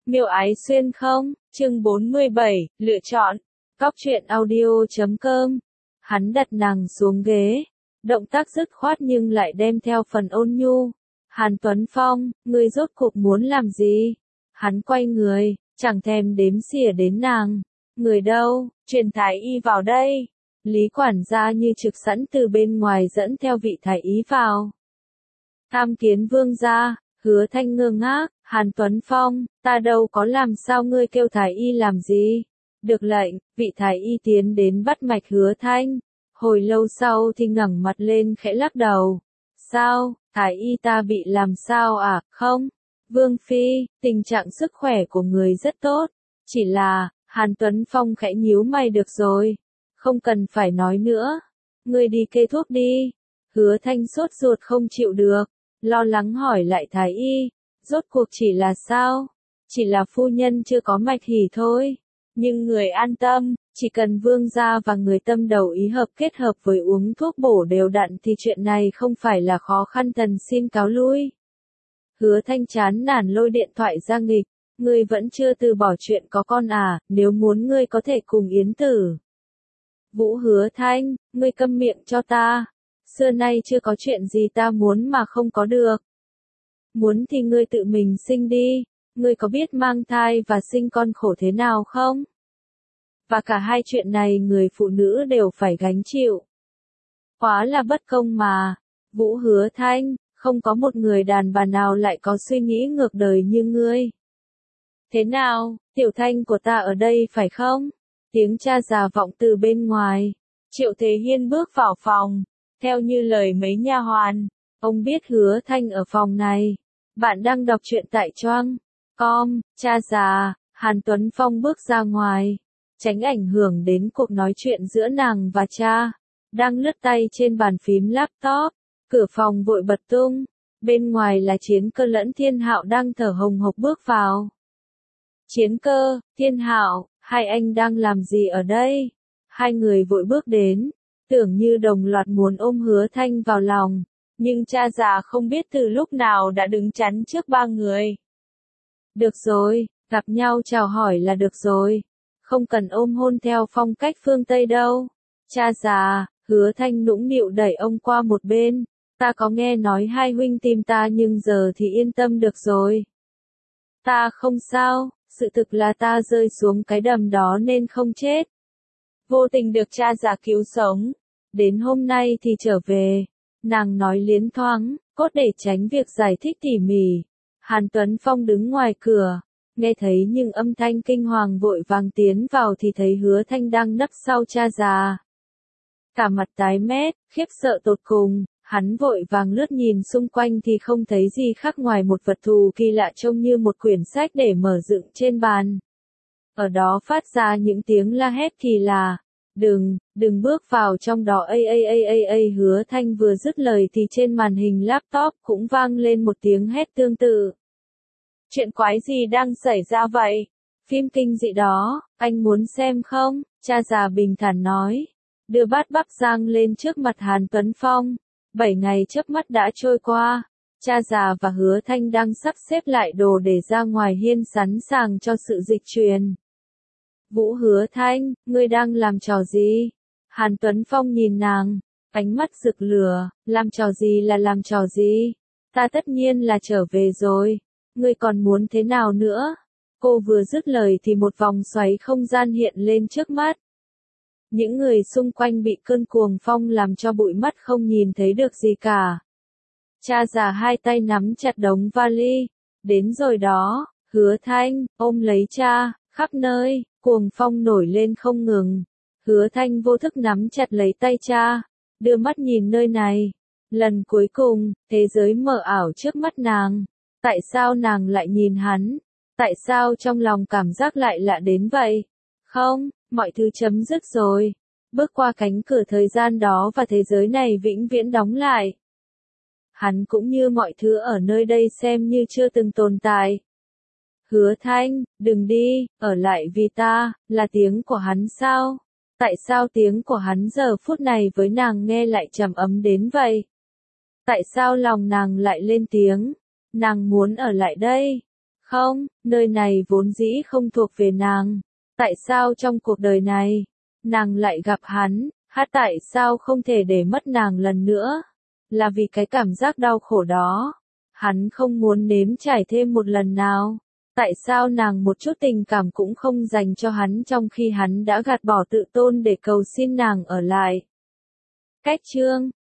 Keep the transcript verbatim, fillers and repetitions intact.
Miêu Ái Xuyên không? Chương bốn mươi bảy, lựa chọn. Cóc truyện audio chấm com. Hắn đặt nàng xuống ghế. Động tác dứt khoát nhưng lại đem theo phần ôn nhu. Hàn Tuấn Phong, ngươi rốt cuộc muốn làm gì? Hắn quay người, chẳng thèm đếm xỉa đến nàng. Người đâu? Truyền thái y vào đây. Lý quản gia như trực sẵn từ bên ngoài dẫn theo vị thái y vào. Tham kiến vương gia. Hứa Thanh ngơ ngác, Hàn Tuấn Phong, ta đâu có làm sao ngươi kêu thái y làm gì? Được lệnh, vị thái y tiến đến bắt mạch Hứa Thanh. Hồi lâu sau thì ngẩng mặt lên khẽ lắc đầu. Sao, thái y ta bị làm sao à? Không, Vương Phi, tình trạng sức khỏe của người rất tốt. Chỉ là, Hàn Tuấn Phong khẽ nhíu mày được rồi. Không cần phải nói nữa. Ngươi đi kê thuốc đi. Hứa Thanh sốt ruột không chịu được. Lo lắng hỏi lại thái y, rốt cuộc chỉ là sao? Chỉ là phu nhân chưa có mạch hỉ thôi. Nhưng người an tâm, chỉ cần vương gia và người tâm đầu ý hợp kết hợp với uống thuốc bổ đều đặn thì chuyện này không phải là khó khăn, thần xin cáo lui. Hứa Thanh chán nản lôi điện thoại ra nghịch, ngươi vẫn chưa từ bỏ chuyện có con à, nếu muốn ngươi có thể cùng Yến Tử. Vũ Hứa Thanh, ngươi câm miệng cho ta. Xưa nay chưa có chuyện gì ta muốn mà không có được. Muốn thì ngươi tự mình sinh đi, ngươi có biết mang thai và sinh con khổ thế nào không? Và cả hai chuyện này người phụ nữ đều phải gánh chịu. Quá là bất công mà. Vũ Hứa Thanh, không có một người đàn bà nào lại có suy nghĩ ngược đời như ngươi. Thế nào, tiểu Thanh của ta ở đây phải không? Tiếng cha già vọng từ bên ngoài. Triệu Thế Hiên bước vào phòng. Theo như lời mấy nha hoàn, ông biết Hứa Thanh ở phòng này. Bạn đang đọc truyện tại choang com, cha già. Hàn Tuấn Phong bước ra ngoài, tránh ảnh hưởng đến cuộc nói chuyện giữa nàng và cha. Đang lướt tay trên bàn phím laptop, cửa phòng vội bật tung. Bên ngoài là Chiến Cơ lẫn Thiên Hạo đang thở hồng hộc bước vào. Chiến Cơ, Thiên Hạo, hai anh đang làm gì ở đây? Hai người vội bước đến. Tưởng như đồng loạt muốn ôm Hứa Thanh vào lòng, nhưng cha già không biết từ lúc nào đã đứng chắn trước ba người. Được rồi, gặp nhau chào hỏi là được rồi, không cần ôm hôn theo phong cách phương Tây đâu. Cha già, Hứa Thanh nũng nịu đẩy ông qua một bên, ta có nghe nói hai huynh tìm ta nhưng giờ thì yên tâm được rồi. Ta không sao, sự thực là ta rơi xuống cái đầm đó nên không chết. Vô tình được cha già cứu sống. Đến hôm nay thì trở về. Nàng nói liến thoáng, cốt để tránh việc giải thích tỉ mỉ. Hàn Tuấn Phong đứng ngoài cửa. Nghe thấy nhưng âm thanh kinh hoàng vội vàng tiến vào thì thấy Hứa Thanh đang nấp sau cha già. Cả mặt tái mét, khiếp sợ tột cùng. Hắn vội vàng lướt nhìn xung quanh thì không thấy gì khác ngoài một vật thù kỳ lạ trông như một quyển sách để mở dựng trên bàn. Ở đó phát ra những tiếng la hét kỳ lạ. Đừng, đừng bước vào trong đó. A a a a a. Hứa Thanh vừa dứt lời thì trên màn hình laptop cũng vang lên một tiếng hét tương tự. Chuyện quái gì đang xảy ra vậy? Phim kinh dị đó, anh muốn xem không? Cha già bình thản nói. Đưa bát bắp rang lên trước mặt Hàn Tuấn Phong. Bảy ngày chớp mắt đã trôi qua. Cha già và Hứa Thanh đang sắp xếp lại đồ để ra ngoài hiên sẵn sàng cho sự dịch truyền. Vũ Hứa Thanh, ngươi đang làm trò gì? Hàn Tuấn Phong nhìn nàng, ánh mắt rực lửa, làm trò gì là làm trò gì? Ta tất nhiên là trở về rồi, ngươi còn muốn thế nào nữa? Cô vừa dứt lời thì một vòng xoáy không gian hiện lên trước mắt. Những người xung quanh bị cơn cuồng phong làm cho bụi mắt không nhìn thấy được gì cả. Cha già hai tay nắm chặt đống vali, đến rồi đó. Hứa Thanh, ôm lấy cha, khắp nơi. Cuồng phong nổi lên không ngừng. Hứa Thanh vô thức nắm chặt lấy tay cha, đưa mắt nhìn nơi này. Lần cuối cùng, thế giới mờ ảo trước mắt nàng. Tại sao nàng lại nhìn hắn? Tại sao trong lòng cảm giác lại lạ đến vậy? Không, mọi thứ chấm dứt rồi. Bước qua cánh cửa thời gian đó và thế giới này vĩnh viễn đóng lại. Hắn cũng như mọi thứ ở nơi đây xem như chưa từng tồn tại. Hứa Thanh, đừng đi, ở lại vì ta, là tiếng của hắn sao? Tại sao tiếng của hắn giờ phút này với nàng nghe lại trầm ấm đến vậy? Tại sao lòng nàng lại lên tiếng? Nàng muốn ở lại đây. Không, nơi này vốn dĩ không thuộc về nàng. Tại sao trong cuộc đời này, nàng lại gặp hắn, hát tại sao không thể để mất nàng lần nữa? Là vì cái cảm giác đau khổ đó. Hắn không muốn nếm trải thêm một lần nào. Tại sao nàng một chút tình cảm cũng không dành cho hắn trong khi hắn đã gạt bỏ tự tôn để cầu xin nàng ở lại? Cách chương